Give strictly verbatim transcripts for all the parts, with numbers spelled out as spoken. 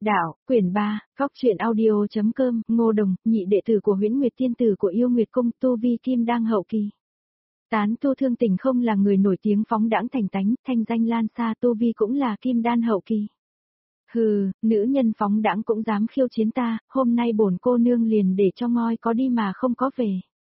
Đạo, quyển ba, Góc truyện audio.com, Ngô Đồng, nhị đệ tử của Huyễn Nguyệt tiên tử của Yêu Nguyệt Cung, tu vi kim đăng hậu kỳ. Tán tu Thương Tình không là người nổi tiếng phóng đãng thành tánh, thanh danh lan xa, tu vi cũng là kim đan hậu kỳ. Hừ, nữ nhân phóng đãng cũng dám khiêu chiến ta, hôm nay bổn cô nương liền để cho ngoi có đi mà không có về.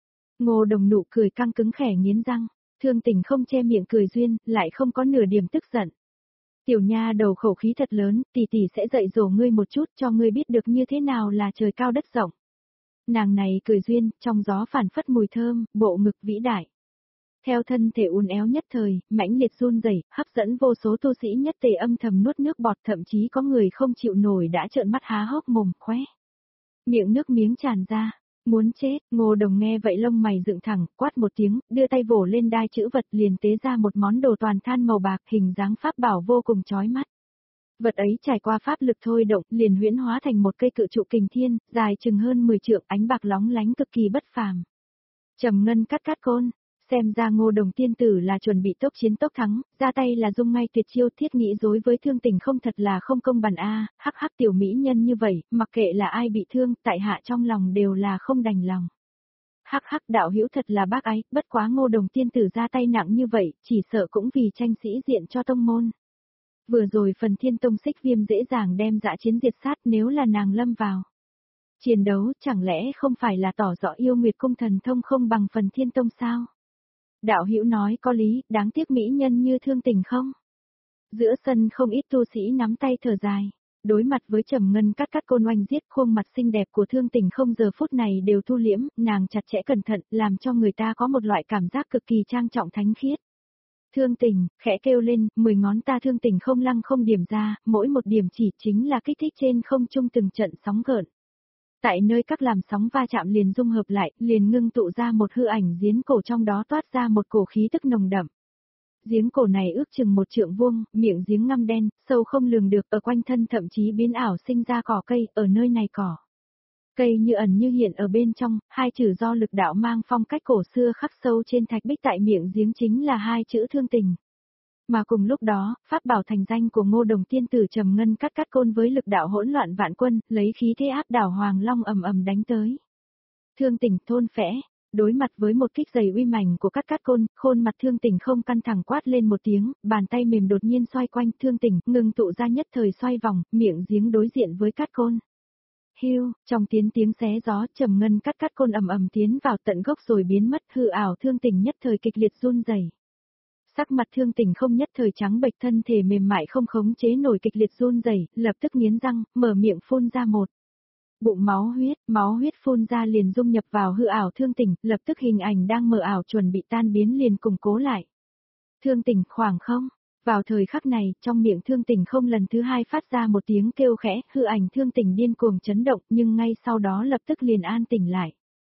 Ngô Đồng nụ cười căng cứng khẽ nghiến răng, Thương Tình không che miệng cười duyên, lại không có nửa điểm tức giận. Tiểu nha đầu khẩu khí thật lớn, tỷ tỷ sẽ dạy dỗ ngươi một chút cho ngươi biết được như thế nào là trời cao đất rộng. Nàng này cười duyên, trong gió phản phất mùi thơm, bộ ngực vĩ đại. Theo thân thể uốn éo nhất thời, mãnh liệt run rẩy, hấp dẫn vô số tu sĩ nhất tề âm thầm nuốt nước bọt, thậm chí có người không chịu nổi đã trợn mắt há hốc mồm, khóe miệng nước miếng tràn ra. Muốn chết, Ngô Đồng nghe vậy lông mày dựng thẳng, quát một tiếng, đưa tay vỗ lên đai chữ vật liền tế ra một món đồ toàn than màu bạc, hình dáng pháp bảo vô cùng chói mắt. Vật ấy trải qua pháp lực thôi động, liền huyễn hóa thành một cây cự trụ kình thiên, dài chừng hơn mười trượng, ánh bạc lóng lánh cực kỳ bất phàm. Trầm ngân cắt cắt côn, xem ra Ngô Đồng tiên tử là chuẩn bị tốc chiến tốc thắng, ra tay là dung ngay tuyệt chiêu, thiết nghĩ dối với Thương Tình không thật là không công bằng a, hắc hắc tiểu mỹ nhân như vậy, mặc kệ là ai bị thương, tại hạ trong lòng đều là không đành lòng. Hắc hắc đạo hữu thật là bác ái, bất quá Ngô Đồng tiên tử ra tay nặng như vậy, chỉ sợ cũng vì tranh sĩ diện cho tông môn. Vừa rồi phần Thiên Tông Xích Viêm dễ dàng đem dã chiến diệt sát, nếu là nàng lâm vào chiến đấu, chẳng lẽ không phải là tỏ rõ Yêu Nguyệt Cung thần thông không bằng phần Thiên Tông sao? Đạo hữu nói có lý, đáng tiếc mỹ nhân như Thương Tình không? Giữa sân không ít tu sĩ nắm tay thở dài, đối mặt với Trầm Ngân cắt cắt côn oanh giết, khuôn mặt xinh đẹp của Thương Tình không giờ phút này đều thu liễm, nàng chặt chẽ cẩn thận, làm cho người ta có một loại cảm giác cực kỳ trang trọng thánh khiết. Thương Tình, khẽ kêu lên, mười ngón ta Thương Tình không lăng không điểm ra, mỗi một điểm chỉ chính là kích thích trên không trung từng trận sóng gợn. Tại nơi các làm sóng va chạm liền dung hợp lại, liền ngưng tụ ra một hư ảnh giếng cổ, trong đó toát ra một cổ khí tức nồng đậm. Giếng cổ này ước chừng một trượng vuông, miệng giếng ngăm đen, sâu không lường được, ở quanh thân thậm chí biến ảo sinh ra cỏ cây, ở nơi này cỏ cây như ẩn như hiện ở bên trong, hai chữ do lực đạo mang phong cách cổ xưa khắc sâu trên thạch bích tại miệng giếng chính là hai chữ Thương Tình. Mà cùng lúc đó, pháp bảo thành danh của Ngô Đồng tiên tử Trầm Ngân cắt cắt côn với lực đạo hỗn loạn vạn quân, lấy khí thế áp đảo Hoàng Long ầm ầm đánh tới. Thương Tình thôn phẽ, đối mặt với một kích dày uy mãnh của cắt cắt côn, khuôn mặt Thương Tình không căng thẳng quát lên một tiếng, bàn tay mềm đột nhiên xoay quanh Thương Tình, ngừng tụ ra nhất thời xoay vòng, miệng giếng đối diện với cắt côn. Hiu, trong tiếng tiếng xé gió, Trầm Ngân cắt cắt côn ầm ầm tiến vào tận gốc rồi biến mất, hư ảo Thương Tình nhất thời kịch liệt run rẩy. Sắc mặt Thương Tình không nhất thời trắng bệch, thân thể mềm mại không khống chế nổi kịch liệt run rẩy, lập tức nghiến răng, mở miệng phun ra một bụng máu huyết, máu huyết phun ra liền dung nhập vào hư ảo Thương Tình, lập tức hình ảnh đang mờ ảo chuẩn bị tan biến liền củng cố lại. Thương Tình khoảng không, vào thời khắc này, trong miệng Thương Tình không lần thứ hai phát ra một tiếng kêu khẽ, hư ảnh Thương Tình điên cuồng chấn động, nhưng ngay sau đó lập tức liền an tỉnh lại.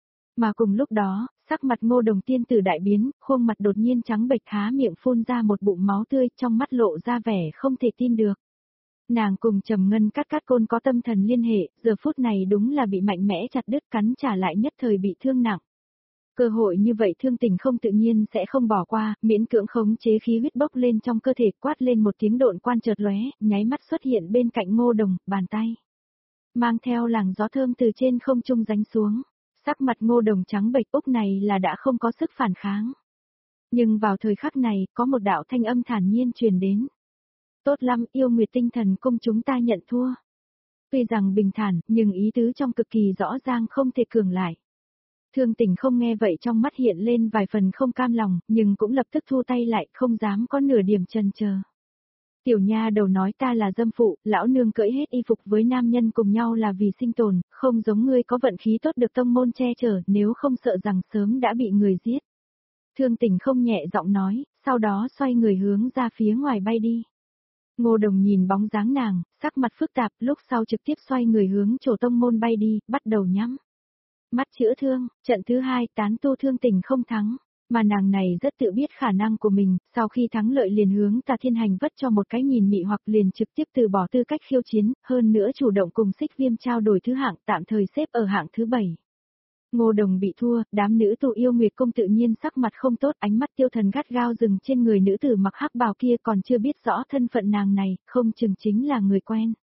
Mà cùng lúc đó, sắc mặt Ngô Đồng tiên tử đại biến, khuôn mặt đột nhiên trắng bệch, há miệng phun ra một bụng máu tươi, trong mắt lộ ra vẻ không thể tin được. Nàng cùng Trầm Ngân cắt cắt côn có tâm thần liên hệ, giờ phút này đúng là bị mạnh mẽ chặt đứt, cắn trả lại nhất thời bị thương nặng. Cơ hội như vậy Thương Tình không tự nhiên sẽ không bỏ qua, miễn cưỡng khống chế khí huyết bốc lên trong cơ thể, quát lên một tiếng độn quan chợt lóe, nháy mắt xuất hiện bên cạnh Ngô Đồng, bàn tay mang theo làn gió thơm từ trên không trung giáng xuống. Sắc mặt Ngô Đồng trắng bệch, úc này là đã không có sức phản kháng. Nhưng vào thời khắc này, có một đạo thanh âm thản nhiên truyền đến. Tốt lắm, Yêu Nguyệt tinh thần cung chúng ta nhận thua. Tuy rằng bình thản, nhưng ý tứ trong cực kỳ rõ ràng không thể cường lại. Thương Tình không nghe vậy trong mắt hiện lên vài phần không cam lòng, nhưng cũng lập tức thu tay lại, không dám có nửa điểm chần chờ. Tiểu nha đầu nói ta là dâm phụ, lão nương cởi hết y phục với nam nhân cùng nhau là vì sinh tồn, không giống ngươi có vận khí tốt được tông môn che chở, nếu không sợ rằng sớm đã bị người giết. Thương Tình không nhẹ giọng nói, sau đó xoay người hướng ra phía ngoài bay đi. Ngô Đồng nhìn bóng dáng nàng, sắc mặt phức tạp, lúc sau trực tiếp xoay người hướng chỗ tông môn bay đi, bắt đầu nhắm mắt chữa thương, trận thứ hai tán tu Thương Tình không thắng. Mà nàng này rất tự biết khả năng của mình, sau khi thắng lợi liền hướng Tà Thiên Hành vất cho một cái nhìn mị hoặc liền trực tiếp từ bỏ tư cách khiêu chiến, hơn nữa chủ động cùng Xích Viêm trao đổi thứ hạng, tạm thời xếp ở hạng thứ bảy. Ngô Đồng bị thua, đám nữ tu Yêu Nguyệt Cung tự nhiên sắc mặt không tốt, ánh mắt tiêu thần gắt gao dừng trên người nữ tử mặc hắc bào kia, còn chưa biết rõ thân phận nàng này, không chừng chính là người quen.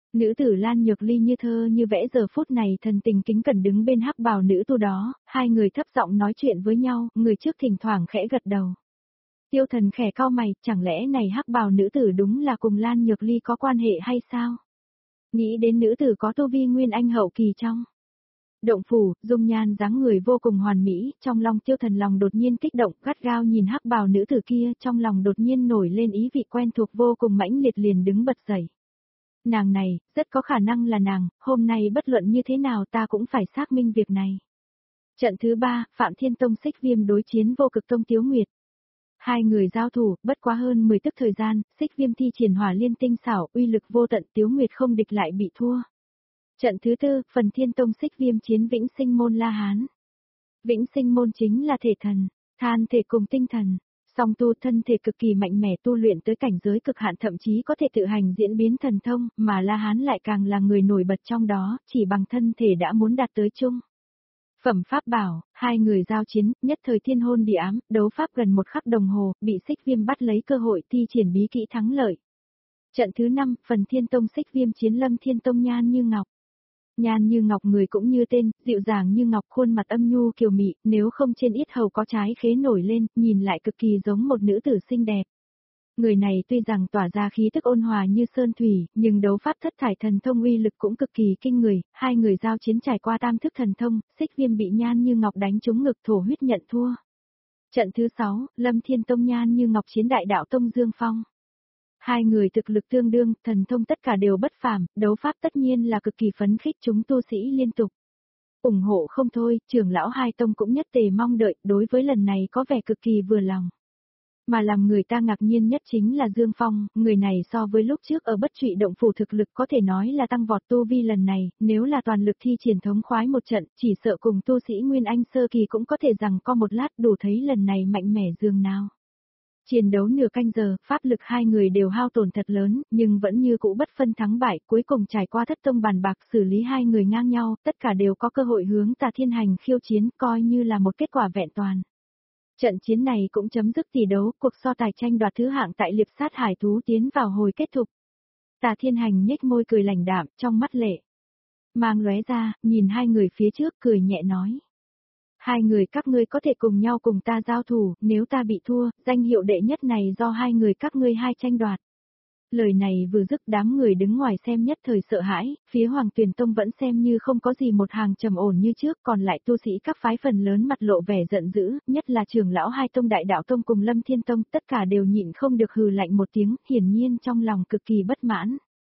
Nữ tử Lan Nhược Ly như thơ như vẽ giờ phút này thần tình kính cẩn đứng bên hắc bào nữ tu đó, hai người thấp giọng nói chuyện với nhau, người trước thỉnh thoảng khẽ gật đầu. Tiêu Thần khẽ cau mày, chẳng lẽ này hắc bào nữ tử đúng là cùng Lan Nhược Ly có quan hệ hay sao? Nghĩ đến nữ tử có tu vi nguyên anh hậu kỳ trong động phủ, dung nhan dáng người vô cùng hoàn mỹ, trong lòng Tiêu Thần lòng đột nhiên kích động, gắt gao nhìn hắc bào nữ tử kia, trong lòng đột nhiên nổi lên ý vị quen thuộc vô cùng mãnh liệt liền đứng bật dậy. Nàng này, rất có khả năng là nàng, hôm nay bất luận như thế nào ta cũng phải xác minh việc này. Trận thứ ba, Phạm Thiên Tông Xích Viêm đối chiến Vô Cực Tông Tiếu Nguyệt. Hai người giao thủ, bất quá hơn mười tức thời gian, Xích Viêm thi triển hỏa liên tinh xảo, uy lực vô tận, Tiếu Nguyệt không địch lại bị thua. Trận thứ tư, Phần Thiên Tông Xích Viêm chiến Vĩnh Sinh Môn La Hán. Vĩnh Sinh Môn chính là thể thần, than thể cùng tinh thần. Song tu thân thể cực kỳ mạnh mẽ tu luyện tới cảnh giới cực hạn thậm chí có thể tự hành diễn biến thần thông, mà La Hán lại càng là người nổi bật trong đó, chỉ bằng thân thể đã muốn đạt tới chung. Phẩm pháp bảo, hai người giao chiến, nhất thời thiên hôn địa ám, đấu pháp gần một khắc đồng hồ, bị Xích Viêm bắt lấy cơ hội thi triển bí kỹ thắng lợi. Trận thứ năm, Phần Thiên Tông Xích Viêm chiến Lâm Thiên Tông Nhan Như Ngọc. Nhan Như Ngọc người cũng như tên, dịu dàng như ngọc, khuôn mặt âm nhu kiều mị, nếu không trên yết hầu có trái khế nổi lên, nhìn lại cực kỳ giống một nữ tử xinh đẹp. Người này tuy rằng tỏa ra khí tức ôn hòa như sơn thủy, nhưng đấu pháp thất thải thần thông uy lực cũng cực kỳ kinh người, hai người giao chiến trải qua tam thức thần thông, Xích Viêm bị Nhan Như Ngọc đánh trúng ngực thổ huyết nhận thua. Trận thứ sáu, Lâm Thiên Tông Nhan Như Ngọc chiến Đại Đạo Tông Dương Phong. Hai người thực lực tương đương, thần thông tất cả đều bất phàm, đấu pháp tất nhiên là cực kỳ phấn khích chúng tu sĩ liên tục. Ủng hộ không thôi, trưởng lão hai tông cũng nhất tề mong đợi, đối với lần này có vẻ cực kỳ vừa lòng. Mà làm người ta ngạc nhiên nhất chính là Dương Phong, người này so với lúc trước ở Bất Trụy động phủ thực lực có thể nói là tăng vọt tu vi lần này, nếu là toàn lực thi triển thống khoái một trận, chỉ sợ cùng tu sĩ Nguyên Anh sơ kỳ cũng có thể rằng có một lát đủ thấy lần này mạnh mẽ dường nào. Chiến đấu nửa canh giờ, pháp lực hai người đều hao tổn thật lớn, nhưng vẫn như cũ bất phân thắng bại, cuối cùng trải qua thất tông bàn bạc xử lý hai người ngang nhau, tất cả đều có cơ hội hướng Tà Thiên Hành khiêu chiến, coi như là một kết quả vẹn toàn. Trận chiến này cũng chấm dứt tỷ đấu, cuộc so tài tranh đoạt thứ hạng tại liệp sát hải thú tiến vào hồi kết thúc. Tà Thiên Hành nhếch môi cười lạnh đạm, trong mắt lệ mang lóe ra, nhìn hai người phía trước cười nhẹ nói. Hai người các ngươi có thể cùng nhau cùng ta giao thủ, nếu ta bị thua, danh hiệu đệ nhất này do hai người các ngươi hai tranh đoạt. Lời này vừa dứt đám người đứng ngoài xem nhất thời sợ hãi, phía Hoàng Tuyền Tông vẫn xem như không có gì một hàng trầm ổn như trước, còn lại tu sĩ các phái phần lớn mặt lộ vẻ giận dữ, nhất là trưởng lão hai tông Đại Đạo Tông cùng Lâm Thiên Tông, tất cả đều nhịn không được hừ lạnh một tiếng, hiển nhiên trong lòng cực kỳ bất mãn.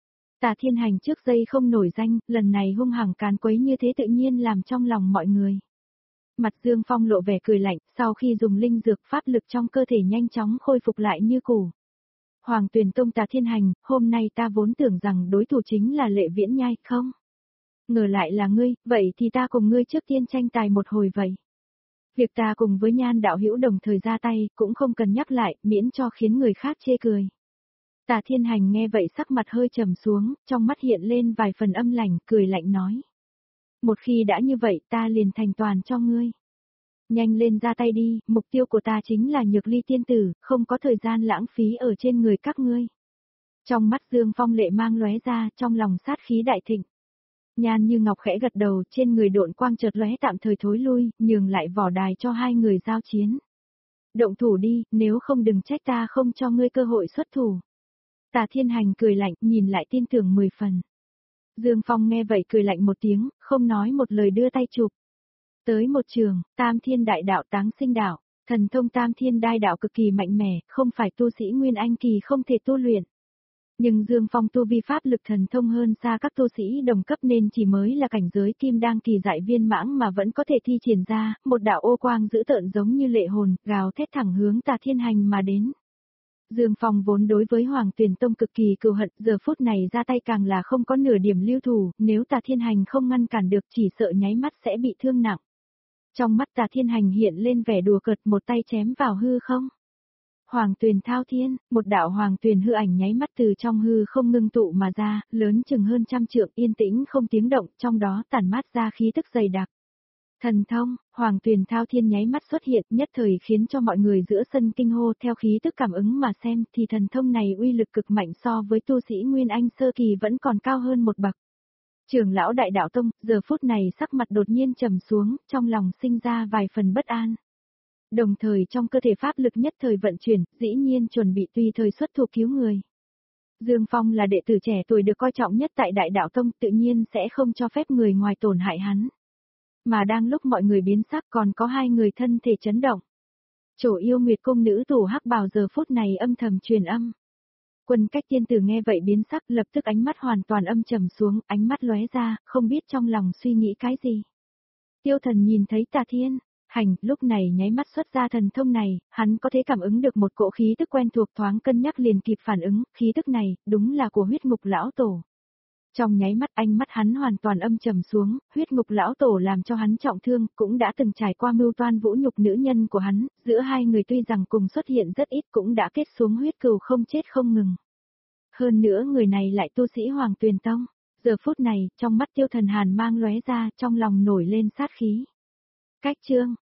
Tà Thiên Hành trước đây không nổi danh, lần này hung hăng càn quấy như thế tự nhiên làm trong lòng mọi người. Mặt Dương Phong lộ vẻ cười lạnh, sau khi dùng linh dược pháp lực trong cơ thể nhanh chóng khôi phục lại như cũ. Hoàng Tuyền Tông Tà Thiên Hành, hôm nay ta vốn tưởng rằng đối thủ chính là Lệ Viễn Nhai, không? Ngờ lại là ngươi, vậy thì ta cùng ngươi trước tiên tranh tài một hồi vậy. Việc ta cùng với Nhan đạo hữu đồng thời ra tay, cũng không cần nhắc lại, miễn cho khiến người khác chê cười. Tà Thiên Hành nghe vậy sắc mặt hơi trầm xuống, trong mắt hiện lên vài phần âm lạnh, cười lạnh nói. Một khi đã như vậy ta liền thành toàn cho ngươi. Nhanh lên ra tay đi, mục tiêu của ta chính là Nhược Ly tiên tử, không có thời gian lãng phí ở trên người các ngươi. Trong mắt Dương Phong lệ mang lóe ra, trong lòng sát khí đại thịnh. Nhan Như Ngọc khẽ gật đầu, trên người độn quang chợt lóe tạm thời thối lui, nhường lại vỏ đài cho hai người giao chiến. Động thủ đi, nếu không đừng trách ta không cho ngươi cơ hội xuất thủ. Tà Thiên Hành cười lạnh, nhìn lại tin tưởng mười phần. Dương Phong nghe vậy cười lạnh một tiếng, không nói một lời đưa tay chụp. Tới một trường, Tam Thiên Đại Đạo Táng Sinh Đạo, thần thông Tam Thiên Đại Đạo cực kỳ mạnh mẽ, không phải tu sĩ Nguyên Anh kỳ không thể tu luyện. Nhưng Dương Phong tu vi pháp lực thần thông hơn xa các tu sĩ đồng cấp nên chỉ mới là cảnh giới kim đăng kỳ dại viên mãng mà vẫn có thể thi triển ra, một đạo ô quang dữ tợn giống như lệ hồn, gào thét thẳng hướng Tà Thiên Hành mà đến. Dương Phong vốn đối với Hoàng Tuyền Tông cực kỳ cừu hận, giờ phút này ra tay càng là không có nửa điểm lưu thủ, nếu Tà Thiên Hành không ngăn cản được chỉ sợ nháy mắt sẽ bị thương nặng. Trong mắt Tà Thiên Hành hiện lên vẻ đùa cợt, một tay chém vào hư không. Hoàng Tuyền thao thiên, một đạo Hoàng Tuyền hư ảnh nháy mắt từ trong hư không ngưng tụ mà ra, lớn chừng hơn trăm trượng, yên tĩnh không tiếng động, trong đó tản mát ra khí tức dày đặc. Thần thông, Hoàng Tuyền Thao Thiên nháy mắt xuất hiện, nhất thời khiến cho mọi người giữa sân kinh hô. Theo khí tức cảm ứng mà xem thì thần thông này uy lực cực mạnh, so với tu sĩ Nguyên Anh sơ kỳ vẫn còn cao hơn một bậc. Trưởng lão Đại Đạo Tông, giờ phút này sắc mặt đột nhiên trầm xuống, trong lòng sinh ra vài phần bất an. Đồng thời trong cơ thể pháp lực nhất thời vận chuyển, dĩ nhiên chuẩn bị tùy thời xuất thủ cứu người. Dương Phong là đệ tử trẻ tuổi được coi trọng nhất tại Đại Đạo Tông, tự nhiên sẽ không cho phép người ngoài tổn hại hắn. Mà đang lúc mọi người biến sắc còn có hai người thân thể chấn động. Chỗ Yêu Nguyệt cung nữ tủ hắc bào giờ phút này âm thầm truyền âm. Quân Cách tiên tử nghe vậy biến sắc, lập tức ánh mắt hoàn toàn âm trầm xuống, ánh mắt lóe ra, không biết trong lòng suy nghĩ cái gì. Tiêu Thần nhìn thấy Tà Thiên, Hành, lúc này nháy mắt xuất ra thần thông này, hắn có thể cảm ứng được một cỗ khí tức quen thuộc, thoáng cân nhắc liền kịp phản ứng, khí tức này, đúng là của Huyết Ngục lão tổ. Trong nháy mắt ánh mắt hắn hoàn toàn âm trầm xuống, Huyết Ngục lão tổ làm cho hắn trọng thương, cũng đã từng trải qua mưu toan vũ nhục nữ nhân của hắn, giữa hai người tuy rằng cùng xuất hiện rất ít cũng đã kết xuống huyết cừu không chết không ngừng. Hơn nữa người này lại tu sĩ Hoàng Tuyền Tông, giờ phút này, trong mắt Tiêu Thần hàn mang lóe ra, trong lòng nổi lên sát khí. Cách chương